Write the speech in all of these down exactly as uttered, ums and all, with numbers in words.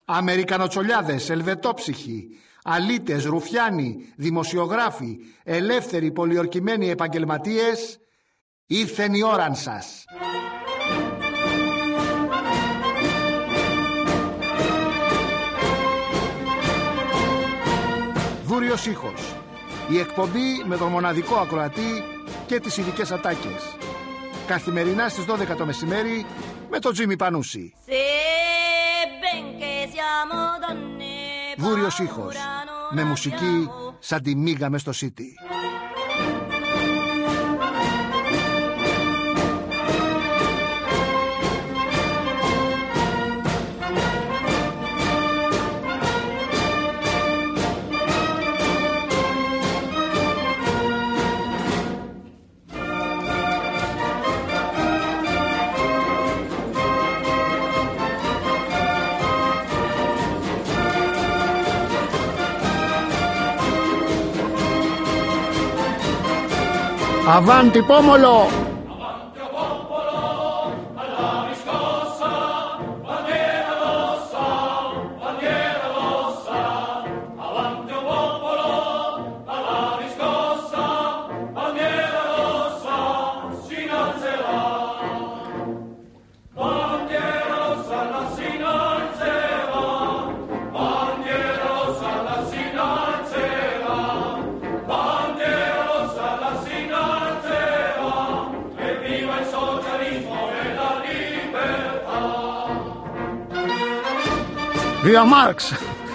Αμερικανοτσολιάδες, ελβετόψυχοι, αλήτες, ρουφιάνοι, δημοσιογράφοι, ελεύθεροι πολιορκημένοι επαγγελματίες, ήρθεν η ώραν σας. Δούριος ήχος. Η εκπομπή με τον μοναδικό ακροατή και τις ειδικές ατάκες. Καθημερινά στις δώδεκα το μεσημέρι με τον Τζίμι Πανούση. Δούριος ήχος. Με μουσική σαν τη μίγα μες στο City. Avanti pomolo! Βία Μάρξ.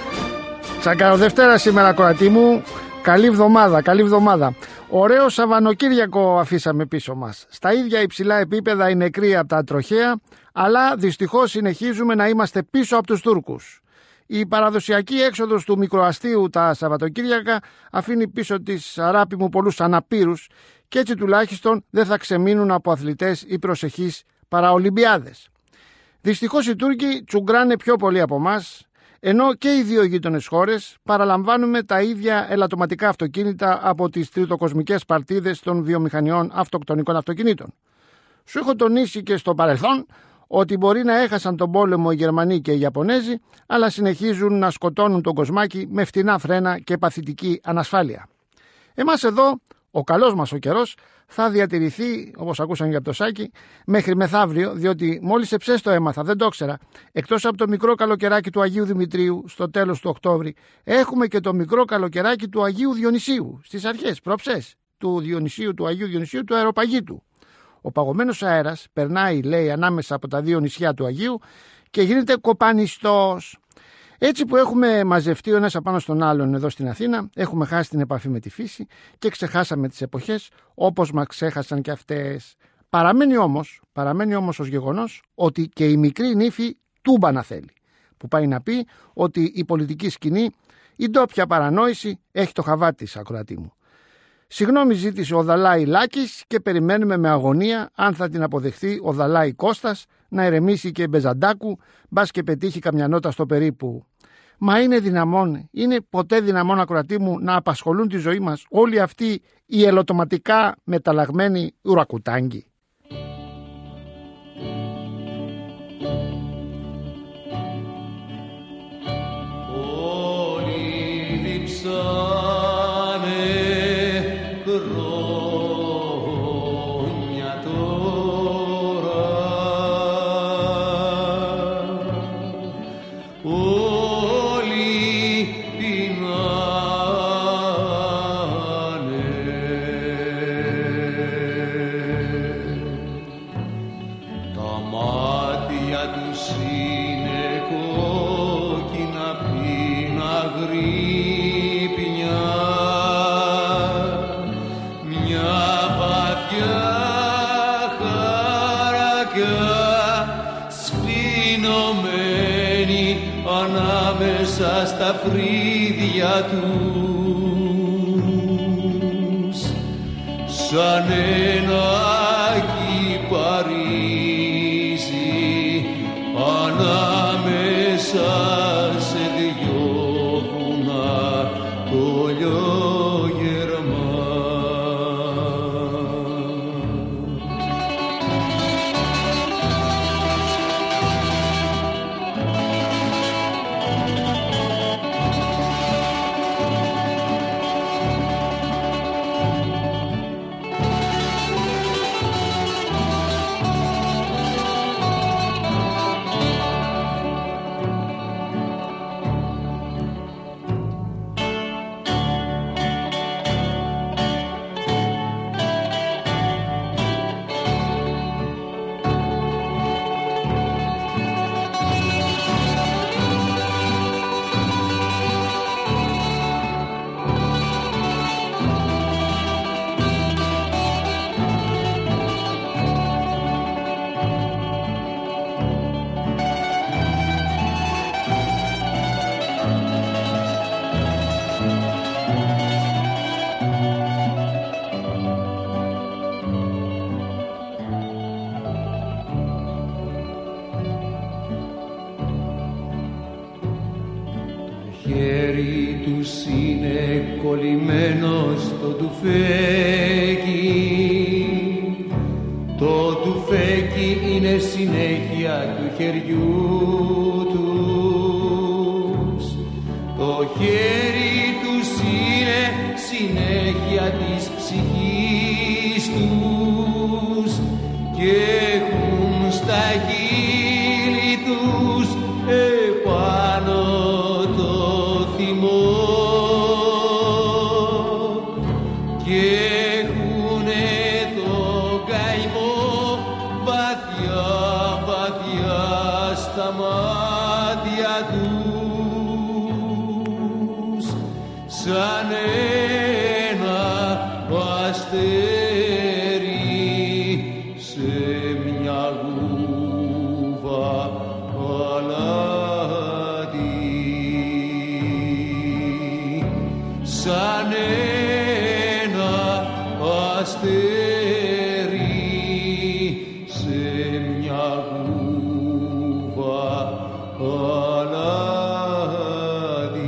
Τσακαροδευτέρα σήμερα, κορατή μου. Καλή εβδομάδα, καλή εβδομάδα. Ωραίο Σαββανοκύριακο αφήσαμε πίσω μας. Στα ίδια υψηλά επίπεδα οι νεκροί από τα τροχαία, αλλά δυστυχώς συνεχίζουμε να είμαστε πίσω από τους Τούρκους. Η παραδοσιακή έξοδος του μικροαστίου τα Σαββατοκύριακα αφήνει πίσω της, αγάπη μου, πολλούς αναπήρους και έτσι τουλάχιστον δεν θα ξεμείνουν από αθλητές ή προσεχείς παραολυμπιάδες. Δυστυχώς οι Τούρκοι τσουγκράνε πιο πολύ από εμάς, ενώ και οι δύο γείτονες χώρες παραλαμβάνουμε τα ίδια ελαττωματικά αυτοκίνητα από τις τριτοκοσμικές παρτίδες των βιομηχανιών αυτοκτονικών αυτοκινήτων. Σου έχω τονίσει και στο παρελθόν ότι μπορεί να έχασαν τον πόλεμο οι Γερμανοί και οι Ιαπωνέζοι, αλλά συνεχίζουν να σκοτώνουν τον κοσμάκι με φτηνά φρένα και παθητική ανασφάλεια. Εμάς εδώ, ο καλός μας ο καιρός θα διατηρηθεί, όπως ακούσαν για το Σάκη, μέχρι μεθαύριο, διότι μόλις εψές το έμαθα, δεν το ήξερα, εκτός από το μικρό καλοκαιράκι του Αγίου Δημητρίου στο τέλος του Οκτώβρη, έχουμε και το μικρό καλοκαιράκι του Αγίου Διονυσίου, στις αρχές, προψές του Διονυσίου, του Αγίου Διονυσίου, του Αεροπαγήτου. Ο παγωμένος αέρας περνάει, λέει, ανάμεσα από τα δύο νησιά του Αγίου και γίνεται κοπανιστός. Έτσι που έχουμε μαζευτεί ο ένας απάνω στον άλλον εδώ στην Αθήνα, έχουμε χάσει την επαφή με τη φύση και ξεχάσαμε τις εποχές όπως μας ξέχασαν και αυτές. Παραμένει όμως, παραμένει όμως ως γεγονός ότι και η μικρή νύφη τούμπανα θέλει. Που πάει να πει ότι η πολιτική σκηνή, η ντόπια παρανόηση έχει το χαβά της, ακροατή μου. Συγγνώμη ζήτησε ο Δαλάη Λάκης και περιμένουμε με αγωνία αν θα την αποδεχθεί ο Δαλάη Κώστας, να ερεμήσει και Μπεζαντάκου, μπας και πετύχει καμιά νότα στο περίπου. Μα είναι δυναμόν, είναι ποτέ δυναμόν, ακροατή μου, να απασχολούν τη ζωή μας όλοι αυτοί οι ελοτοματικά μεταλλαγμένοι ουρακουτάγκοι. Όλοι διψάνε χρόνια τώρα, όλοι πεινάνε, τα μάτια τους είναι κόκκινα πίνα γρύπνια, μια βαθιά χαρακιά σφινωμένη ανάμεσα στα φρύδια τους, σαν ένα κυπαρίζει ανάμεσα σε δυο βουνά κολιογερμά. χέρι τους είναι κολλημένο στο τουφέκι. Το τουφέκι είναι συνέχεια του χεριού τους. Το χέρι τους είναι συνέχεια της ψυχής τους και έχουν στα χείλη τους επάνω το θυμό και έχουνε το καημό βαθιά βαθιά στα μάτια τους σαν ένα αστέρι σε μια γούβα παλάτι, σαν ένα αστέρι σε μια γούβα παλάτι.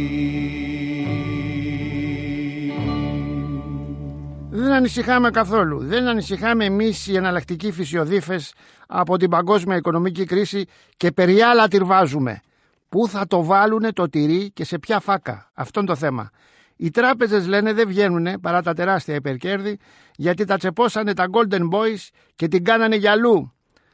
Δεν ανησυχάμε καθόλου. Δεν ανησυχάμε εμείς οι εναλλακτικοί φυσιοδίφες από την παγκόσμια οικονομική κρίση και περί άλλα τυρβάζουμε. Πού θα το βάλουνε το τυρί και σε ποια φάκα. Αυτό είναι το θέμα. Οι τράπεζες λένε δεν βγαίνουνε παρά τα τεράστια υπερκέρδη γιατί τα τσεπώσανε τα Golden Boys και την κάνανε γυαλού.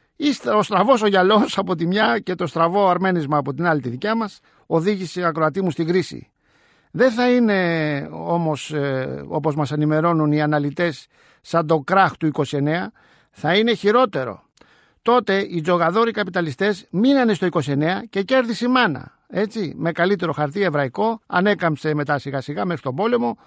Ο στραβός ο γυαλός από τη μια και το στραβό αρμένισμα από την άλλη τη δικιά μας οδήγησε ακροατή μου στην κρίση. Δεν θα είναι όμως ε, όπως μας ενημερώνουν οι αναλυτές σαν το κράχ του είκοσι εννέα, θα είναι χειρότερο. Τότε οι τζογαδόροι καπιταλιστές μείνανε στο είκοσι εννέα και κέρδισε η μάνα. Έτσι, με καλύτερο χαρτί εβραϊκό, ανέκαμψε μετά σιγά σιγά μέχρι τον πόλεμο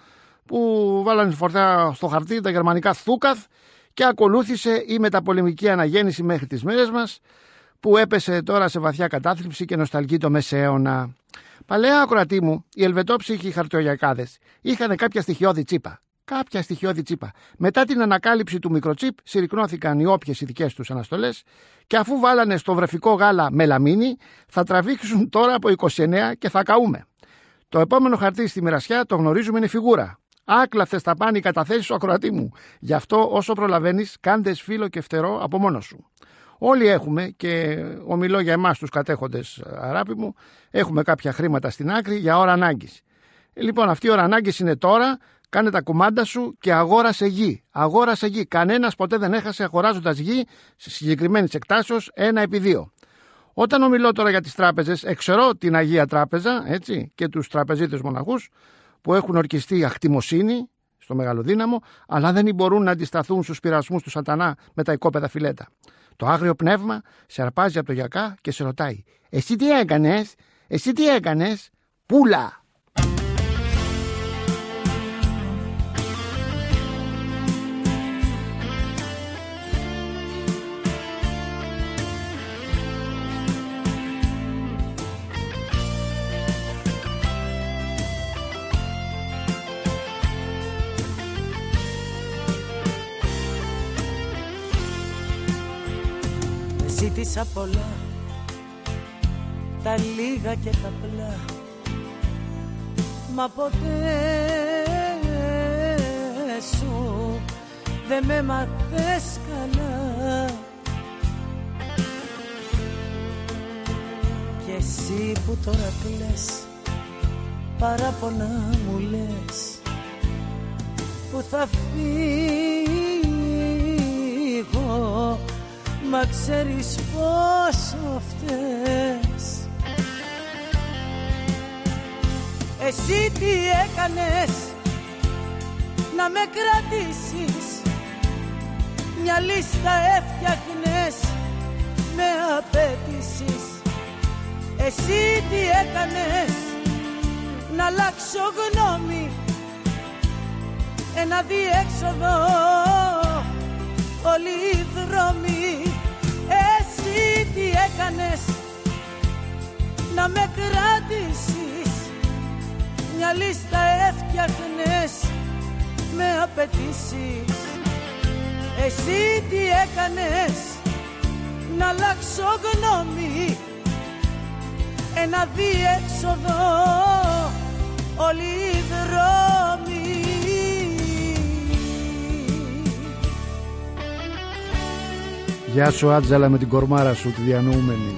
που βάλανε φορτά στο χαρτί τα γερμανικά θούκαθ και ακολούθησε η μεταπολεμική αναγέννηση μέχρι τις μέρες μας που έπεσε τώρα σε βαθιά κατάθλιψη και νοσταλγεί το μεσαίωνα. Παλαιά ακροατή μου, οι ελβετόψυχοι χαρτιογιακάδες είχαν κάποια στοιχειώδη τσίπα. Κάποια στοιχειώδη τσίπα. Μετά την ανακάλυψη του μικροτσίπ, συρρυκνώθηκαν οι όποιες οι δικές τους αναστολές και αφού βάλανε στο βρεφικό γάλα μελαμίνη, θα τραβήξουν τώρα από είκοσι εννέα και θα καούμε. Το επόμενο χαρτί στη μοιρασιά το γνωρίζουμε είναι φιγούρα. Άκλαθες θα πάνε οι καταθέσεις σου ακροατή μου. Γι' αυτό όσο προλαβαίνεις, κάντε φίλο και φτερό από μόνος σου. Όλοι έχουμε, και ομιλώ για εμάς τους κατέχοντες αγάπη μου, έχουμε κάποια χρήματα στην άκρη για ώρα ανάγκης. Λοιπόν, αυτή η ώρα ανάγκης είναι τώρα. Κάνε τα κουμάντα σου και αγόρασε γη. Αγόρασε γη. Κανένας ποτέ δεν έχασε αγοράζοντας γη σε συγκεκριμένης εκτάσεως ένα επί δύο. Όταν ομιλώ τώρα για τις τράπεζες, εξαιρώ την Αγία Τράπεζα, έτσι, και τους τραπεζίτες μοναχούς που έχουν ορκιστεί αχτιμοσύνη στο Μεγαλοδύναμο, αλλά δεν μπορούν να αντισταθούν στους πειρασμούς του σατανά με τα οικόπεδα φιλέτα. Το άγριο πνεύμα σε αρπάζει από το γιακά και σε ρωτάει: Εσύ τι έκανες, εσύ τι έκανες, πούλα. Ζήτησα πολλά, τα λίγα και τα απλά, μα ποτέ σου δεν με μάθες καλά. Και εσύ που τώρα κλαις, παράπονα μου λες, που θα φύγω, μα ξέρεις πόσο φταίς. Εσύ τι έκανες να με κρατήσεις, μια λίστα έφτιαχνες με απαιτήσεις. Εσύ τι έκανες να αλλάξω γνώμη, ένα διέξοδο όλοι οι δρόμοι. Εσύ τι έκανες να με κρατήσεις, μια λίστα έφτιαχνες με απαιτήσεις. Εσύ τι έκανες να αλλάξω γνώμη, ένα διέξοδο όλοι οι δρόμοι. Γεια σου Άτζαλα με την κορμάρα σου τη διανοούμενη.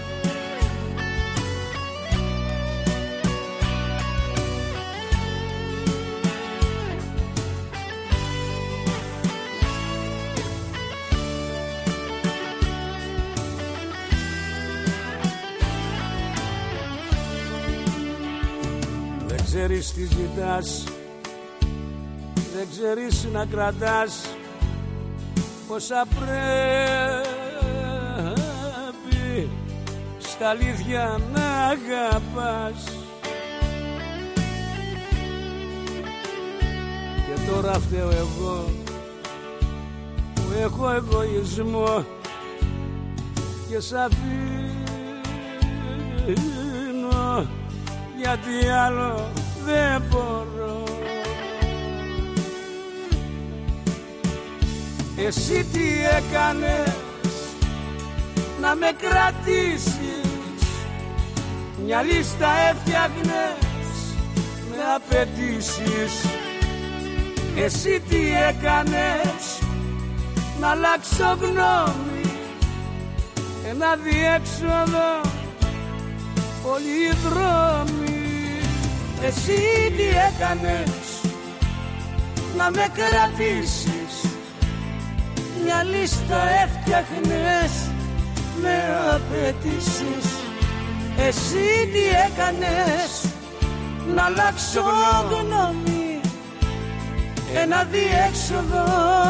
Δεν ξέρεις τι ζητάς, δεν ξέρεις να κρατάς πόσα πρέπει στα αλήθεια να αγαπάς. Και τώρα φταίω εγώ που έχω εγωισμό και σ' αφήνω γιατί άλλο δεν μπορώ. Εσύ τι έκανες να με κρατήσεις, μια λίστα έφτιαχνες με απαιτήσεις. Εσύ τι έκανες να αλλάξω γνώμη, ένα διέξοδο όλοι οι δρόμοι. Εσύ τι έκανες να με κρατήσεις, μια λίστα έφτιαχνες με απαιτήσεις. Εσύ τι έκανες να αλλάξω γνώμη, ένα διέξοδο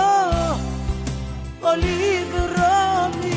όλοι οι δρόμοι.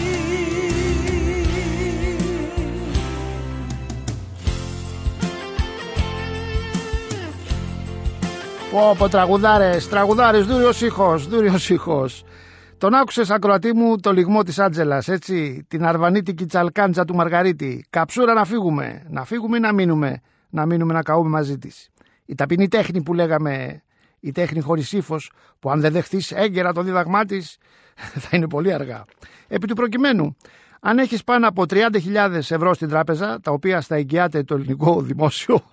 Πω πω τραγουδάρες, τραγουδάρες, δούριος ήχος, δούριος ήχος. Τον άκουσες ακροατή μου το λιγμό της Άντζελας, έτσι, την αρβανίτικη τσαλκάντζα του Μαργαρίτη. Καψούρα να φύγουμε, να φύγουμε ή να μείνουμε, να μείνουμε να καούμε μαζί της. Η ταπεινή τέχνη που λέγαμε, η τέχνη χωρίς ύφος, που αν δεν δεχθείς έγκαιρα το δίδαγμά της, θα είναι πολύ αργά. Επί του προκειμένου, αν έχεις πάνω από τριάντα χιλιάδες ευρώ στην τράπεζα, τα οποία στα εγγυάται το ελληνικό δημόσιο,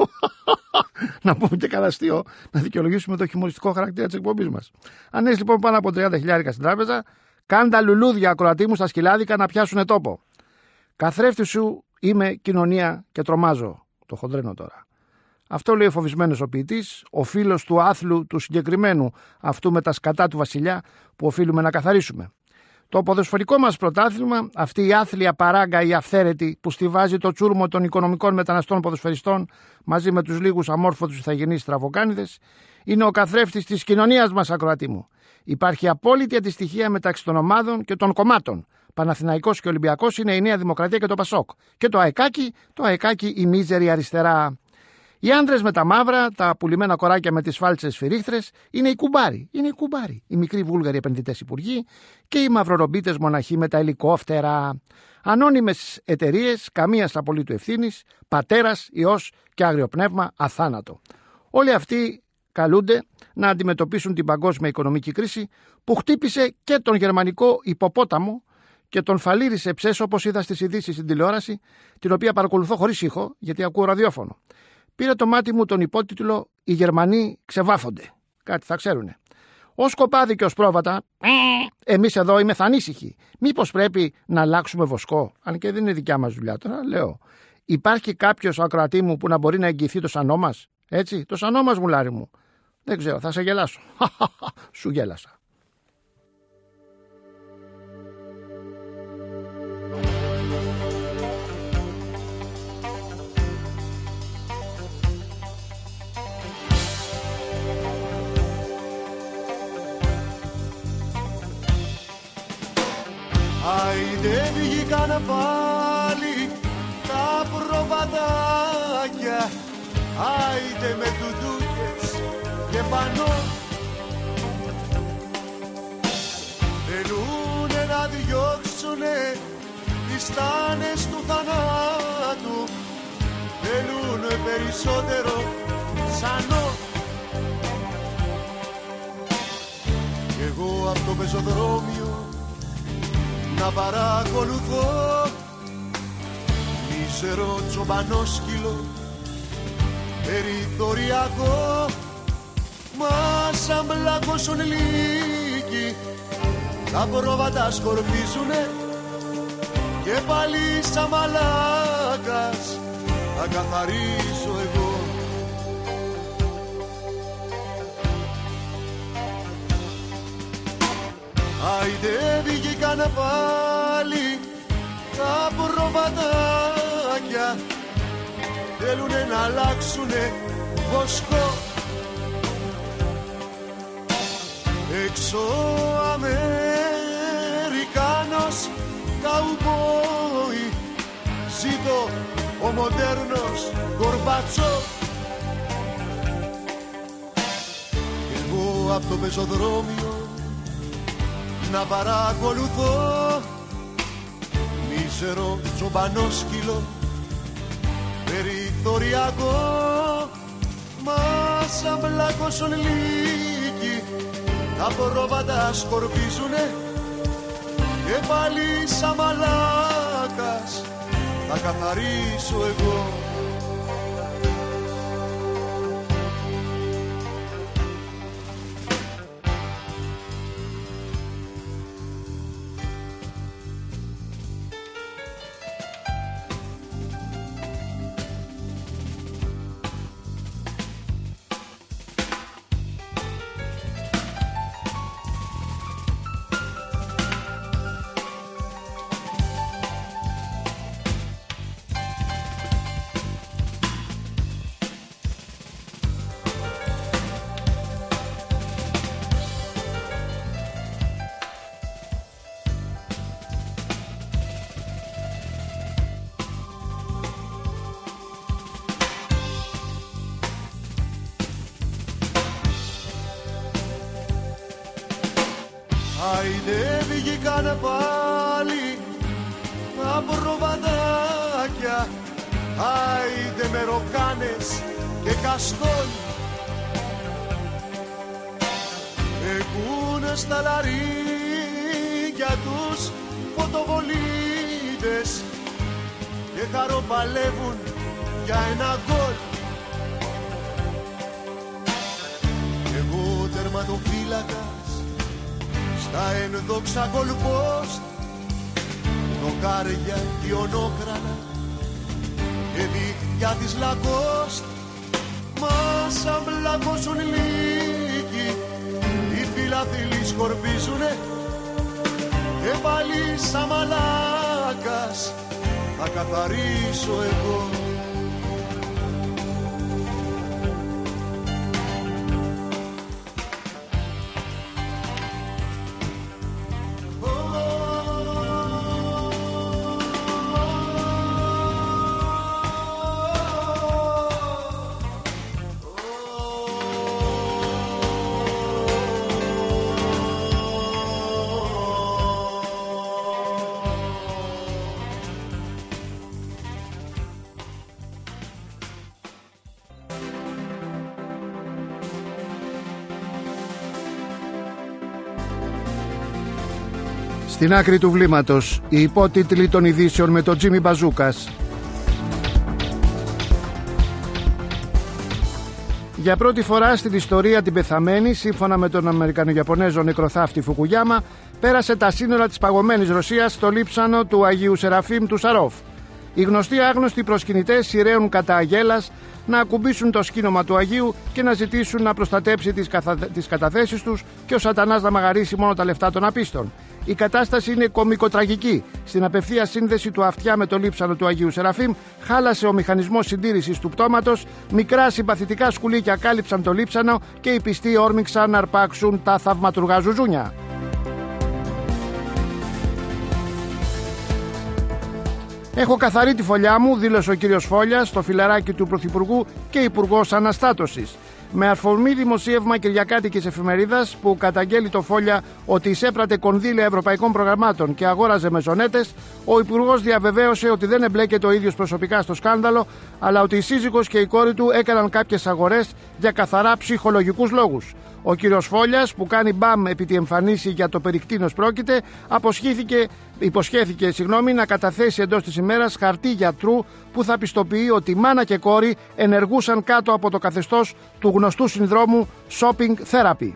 να πούμε και καλά αστείο, να δικαιολογήσουμε το χιουμοριστικό χαρακτήρα της εκπομπής μας. Αν έχεις λοιπόν πάνω από τριάντα χιλιάδες στην τράπεζα, κάνε τα λουλούδια ακροατή μου στα σκυλάδικα να πιάσουν τόπο. Καθρέφτη σου είμαι κοινωνία και τρομάζω. Το χοντρένω τώρα. Αυτό λέει ο φοβισμένος ο ποιητής, ο φίλος του άθλου του συγκεκριμένου, αυτού με τα σκατά του βασιλιά που οφείλουμε να καθαρίσουμε. Το ποδοσφαιρικό μας πρωτάθλημα, αυτή η άθλια παράγκα η αυθαίρετη που στιβάζει το τσούρμο των οικονομικών μεταναστών ποδοσφαιριστών μαζί με τους λίγους αμόρφωτους ηθαγενείς στραβοκάνιδες, είναι ο καθρέφτης της κοινωνίας μας ακροατή μου. Υπάρχει απόλυτη αντιστοιχία μεταξύ των ομάδων και των κομμάτων. Παναθηναϊκός και Ολυμπιακός είναι η Νέα Δημοκρατία και το Πασόκ. Και το ΑΕΚΑΚΙ, το ΑΕΚΑΚΙ η μίζερη αριστερά. Οι άντρες με τα μαύρα, τα πουλημένα κοράκια με τις φάλτσες σφυρίχτρες είναι οι κουμπάροι. Είναι οι κουμπάροι. Οι μικροί βούλγαροι επενδυτές υπουργοί και οι μαυρορομπίτες μοναχοί με τα ελικόπτερα. Ανώνυμες εταιρείες, καμίας απολύτου ευθύνης, πατέρας, ιός και άγριο πνεύμα, αθάνατο. Όλοι αυτοί καλούνται να αντιμετωπίσουν την παγκόσμια οικονομική κρίση που χτύπησε και τον γερμανικό υποπόταμο και τον φαλήρισε ψέσο, όπως είδα στις ειδήσεις στην τηλεόραση, την οποία παρακολουθώ χωρίς ήχο γιατί ακούω ραδιόφωνο. Πήρε το μάτι μου τον υπότιτλο «Οι Γερμανοί ξεβάφονται». Κάτι θα ξέρουνε. Ως κοπάδι και ως πρόβατα, εμείς εδώ είμαστε ανήσυχοι. Μήπως πρέπει να αλλάξουμε βοσκό? Αν και δεν είναι δικιά μας δουλειά τώρα, λέω. Υπάρχει κάποιος ακροατή μου που να μπορεί να εγγυηθεί το σανό μας? Έτσι, το σανό μας, μουλάρι μου. Δεν ξέρω, θα σε γελάσω. Σου γέλασα. Άιντε βγήκαν πάλι τα προβατάκια, άιντε με τουντούκες και πανώ. Θέλουνε να διώξουνε τις τάνες του θανάτου, θέλουνε περισσότερο σανό. Κι εγώ απ' το πεζοδρόμιο να παρακολουθώ μίσερο τσομπανόσκυλο περιθωριακό, μα σαν μπλακώσουν λύκοι τα πρόβατα σκορπίζουνε και πάλι σαν μαλάκας θα καθαρίσω εγώ. Άιντε βγήκαν πάλι τα προβατάκια, θέλουνε να αλλάξουνε βοσκό. Έξω Αμερικάνος καουμπόι, ζήτω ο μοντέρνος Γκορμπατσόφ. Εγώ απ' το πεζοδρόμιο να παρακολουθώ μίζερο τσομπανόσκυλο περιθωριακό, μα σαν μπλακώσουν λύκοι τα πρόβατα σκορπίζουνε και πάλι σαν μαλάκας θα καθαρίσω εγώ. Άιντε βγήκαν πάλι τα προβατάκια, άιντε με ροκάνες και καστόλι, έχουνε στα λαρίκια τους φωτοβολίδες και χαροπαλεύουν για ένα γκολ. Εγώ τερματοφύλακας στα ενδόξα γκολπόστ, δοκάρια ιονόκρανα και δίχτυα της Λακόστ, μα σαν μπλακώσουν λύκοι οι φιλαθλοί σκορπίζουνε και πάλι σαν μαλάκας θα καθαρίσω εγώ. Στην άκρη του βλήματος, οι υπότιτλοι των ειδήσεων με τον Τζίμι Μπαζούκας. Για πρώτη φορά στην ιστορία την πεθαμένη, σύμφωνα με τον Αμερικανο-Ιαπωνέζο νεκροθάφτη Φουκουγιάμα, πέρασε τα σύνορα της παγωμένης Ρωσίας στο λείψανο του Αγίου Σεραφείμ του Σαρόφ. Οι γνωστοί άγνωστοι προσκυνητές σειραίουν κατά αγέλας να ακουμπήσουν το σκήνομα του Αγίου και να ζητήσουν να προστατέψει τις, καθα... τις καταθέσεις τους και ο σατανάς να μαγαρίσει μόνο τα λεφτά των απίστων. Η κατάσταση είναι κωμικοτραγική. Στην απευθεία σύνδεση του αυτιά με το λείψανο του Αγίου Σεραφείμ χάλασε ο μηχανισμός συντήρησης του πτώματος, μικρά συμπαθητικά σκουλίκια κάλυψαν το λείψανο και οι πιστοί όρμηξαν να αρπάξουν τα θαυματουργά ζουζούνια. Έχω καθαρή τη φωλιά μου, δήλωσε ο κύριος Φόλιας, στο φιλαράκι του Πρωθυπουργού και Υπουργός Αναστάτωσης. Με αφορμή δημοσίευμα κυριακάτικης εφημερίδας που καταγγέλει το Φόλια ότι εισέπρατε κονδύλια ευρωπαϊκών προγραμμάτων και αγόραζε μεζονέτες, ο Υπουργός διαβεβαίωσε ότι δεν εμπλέκεται ο ίδιος προσωπικά στο σκάνδαλο, αλλά ότι η σύζυγος και η κόρη του έκαναν κάποιες αγορές για καθαρά ψυχολογικούς λόγους. Ο κύριος Φόλιας, που κάνει μπαμ επί τη εμφανίση για το περικτίνος πρόκειται, υποσχέθηκε συγγνώμη, να καταθέσει εντός της ημέρας χαρτί γιατρού που θα πιστοποιεί ότι μάνα και κόρη ενεργούσαν κάτω από το καθεστώς του γνωστού συνδρόμου shopping therapy.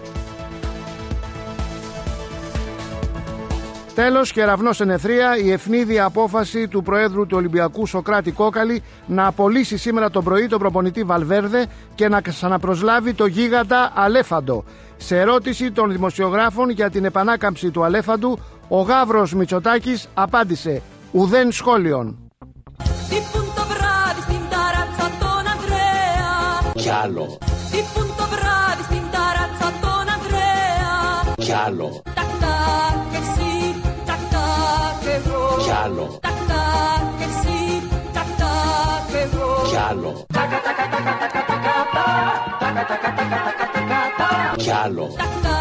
Τέλος, κεραυνός εν αιθρία, η ευνίδια απόφαση του Προέδρου του Ολυμπιακού Σοκράτη Κόκαλη να απολύσει σήμερα το πρωί τον προπονητή Βαλβέρδε και να ξαναπροσλάβει το γίγαντα Αλέφαντο. Σε ερώτηση των δημοσιογράφων για την επανάκαμψη του Αλέφαντου, ο Γαύρος Μητσοτάκης απάντησε «Ουδέν σχόλιον». Κι άλλο. Κι άλλο. Κι άλλο. Κι άλλο. Κι άλλο.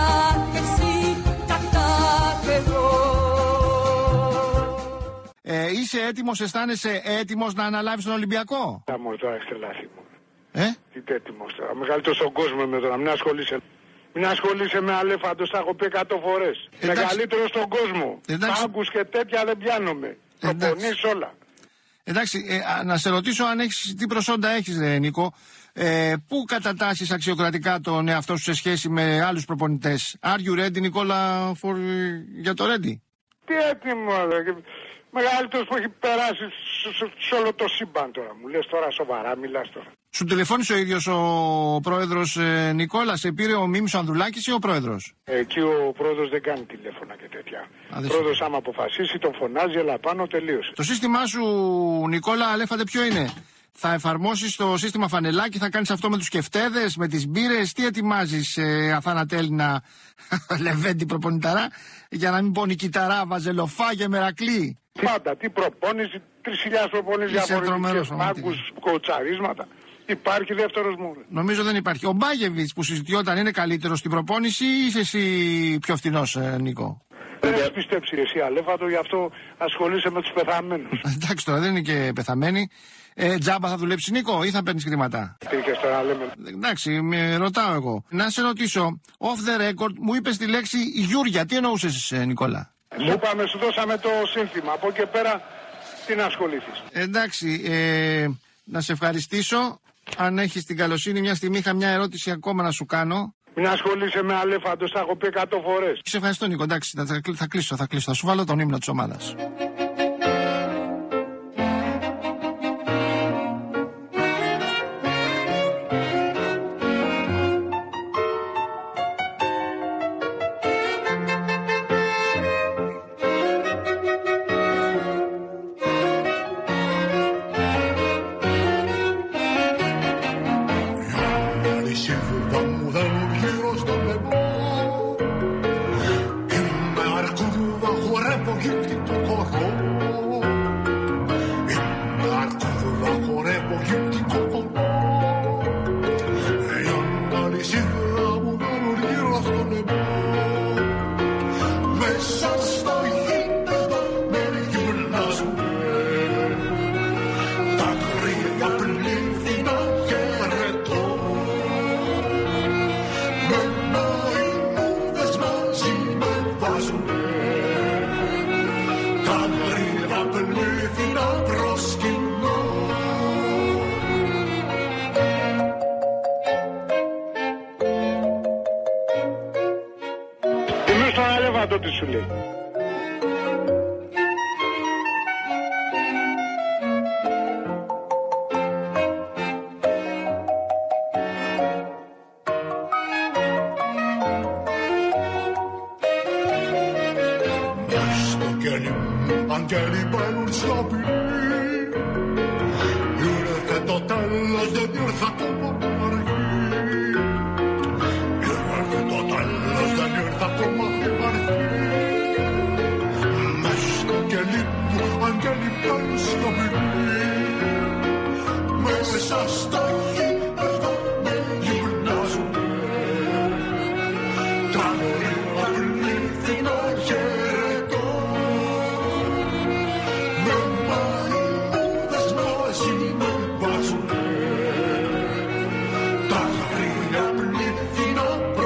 Ε, είσαι έτοιμος, αισθάνεσαι έτοιμος να αναλάβεις τον Ολυμπιακό? Θα μου τώρα εξτρελάθει μου. Ε? Τι έτοιμος τώρα. Μεγαλύτερος στον κόσμο με τώρα. Μην ασχολείσαι. Μην ασχολείσαι με Αλέφαντο, τα έχω πει εκατό φορές. Μεγαλύτερο στον κόσμο. Πάγκους και τέτοια δεν πιάνομαι. Προπονείς όλα. Εντάξει, ε, να σε ρωτήσω αν έχεις, τι προσόντα έχεις, ρε, Νίκο. Ε, πού κατατάσσεις αξιοκρατικά τον εαυτό σου σε σχέση με άλλους προπονητές? Are you ready, Νικόλα, for, για το ready? Τι έτοιμο, ρε. Μεγαλύτερος που έχει περάσει σε όλο το σύμπαν τώρα. Μου λες τώρα σοβαρά, μιλάς τώρα. Σου τηλεφώνησε ο ίδιος ο πρόεδρος ε, Νικόλα, σε πήρε ο Μίμης ο Ανδρουλάκης ή ο πρόεδρος? Εκεί ο πρόεδρος δεν κάνει τηλέφωνα και τέτοια. Ο πρόεδρος άμα αποφασίσει τον φωνάζει, έλα πάνω, τελείωσε. Το σύστημά σου, Νικόλα Αλέφαντε, ποιο είναι? Θα εφαρμόσεις το σύστημα φανελάκι, θα κάνεις αυτό με τους κεφτέδες, με τις μπύρες? Τι ετοιμάζεις, ε, αθάνατη Έλληνα Λεβέντη προπονηταρά, για να μην πω Νικηταρά, Βαζελοφάγε, Μερακλή? Πάντα, τι προπόνηση, τρεις χιλιάδες προπονήσεις διαφορετικές, μάγκους, κοουτσαρίσματα. Υπάρχει δεύτερος μου. Νομίζω δεν υπάρχει. Ο Μπάγεβιτς που συζητιόταν είναι καλύτερος στην προπόνηση ή είσαι εσύ πιο φθηνός, ε, Νίκο? Δεν έχεις πιστέψει εσύ, Αλέφαντο, γι' αυτό ασχολείσαι με τους πεθαμένους. Εντάξει, τώρα δεν είναι και πεθαμένοι. Ε, τζάμπα θα δουλέψει, Νίκο, ή θα παίρνεις χρήματα? Τι είχες τώρα, λέμε. Εντάξει, με ρωτάω εγώ. Να σε ρωτήσω, off the record μου είπες τη λέξη Γιούρια. Τι εννοούσες, ε, Νικόλα? Μου είπαμε, σου δώσαμε το σύνθημα. Από εκεί πέρα, τι να ασχοληθείς. Εντάξει, ε, να σε ευχαριστήσω. Αν έχεις την καλοσύνη, μια στιγμή είχα μια ερώτηση ακόμα να σου κάνω. Μην ασχολείσαι με Αλέφαντο, τα έχω πει εκατό φορές. Σε ευχαριστώ, Νίκο. Εντάξει, θα, θα, θα κλείσω, θα κλείσω. Θα σου βάλω τον ύμνο της ομάδας. Τι σου λέει. Στο κέλι μου, αγγέλοι μπαίνουν σιωπή. Ήρθε το τέλος, δεν ήρθε ακόμα αργή. Ήρθε το τέλος, δεν ήρθε ακόμα αργή. Μες στο κέλι μου, αγγέλοι μπαίνουν σιωπή. Μέσα στα γήπεδα με γυμνάζουνε. Τα αγόρια πλήθη να χαιρετώ. Με μαϊμούδες μαζί με βάζουνε. Τα αγόρια πλήθη να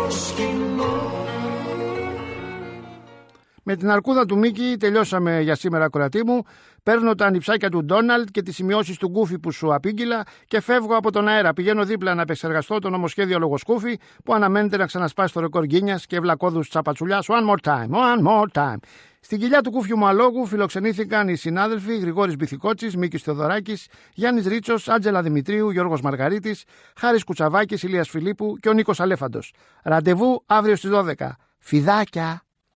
Με την αρκούδα του Μίκη τελειώσαμε για σήμερα, κορατή μου. Παίρνω τα νυψάκια του Ντόναλντ και τις σημειώσεις του Γκούφι που σου απήγγειλα και φεύγω από τον αέρα. Πηγαίνω δίπλα να επεξεργαστώ το νομοσχέδιο λογοσκούφι που αναμένεται να ξανασπάσει το ρεκόρ Γκίνιας και βλακώδους Τσαπατσουλιάς. One more time, one more time. Στην κοιλιά του κούφιου μου αλόγου φιλοξενήθηκαν οι συνάδελφοι Γρηγόρης Μπιθικότσης, Μίκης Θεοδωράκης, Γιάννης Ρίτσος, Άντζελα Δημητρίου, Γιώργος Μαργαρίτης, Χάρης Κουτσαβάκης, Ηλίας Φιλίππου και ο Νίκος Αλέφαντος. Ραντεβού αύριο στις δώδεκα. Φιδάκια!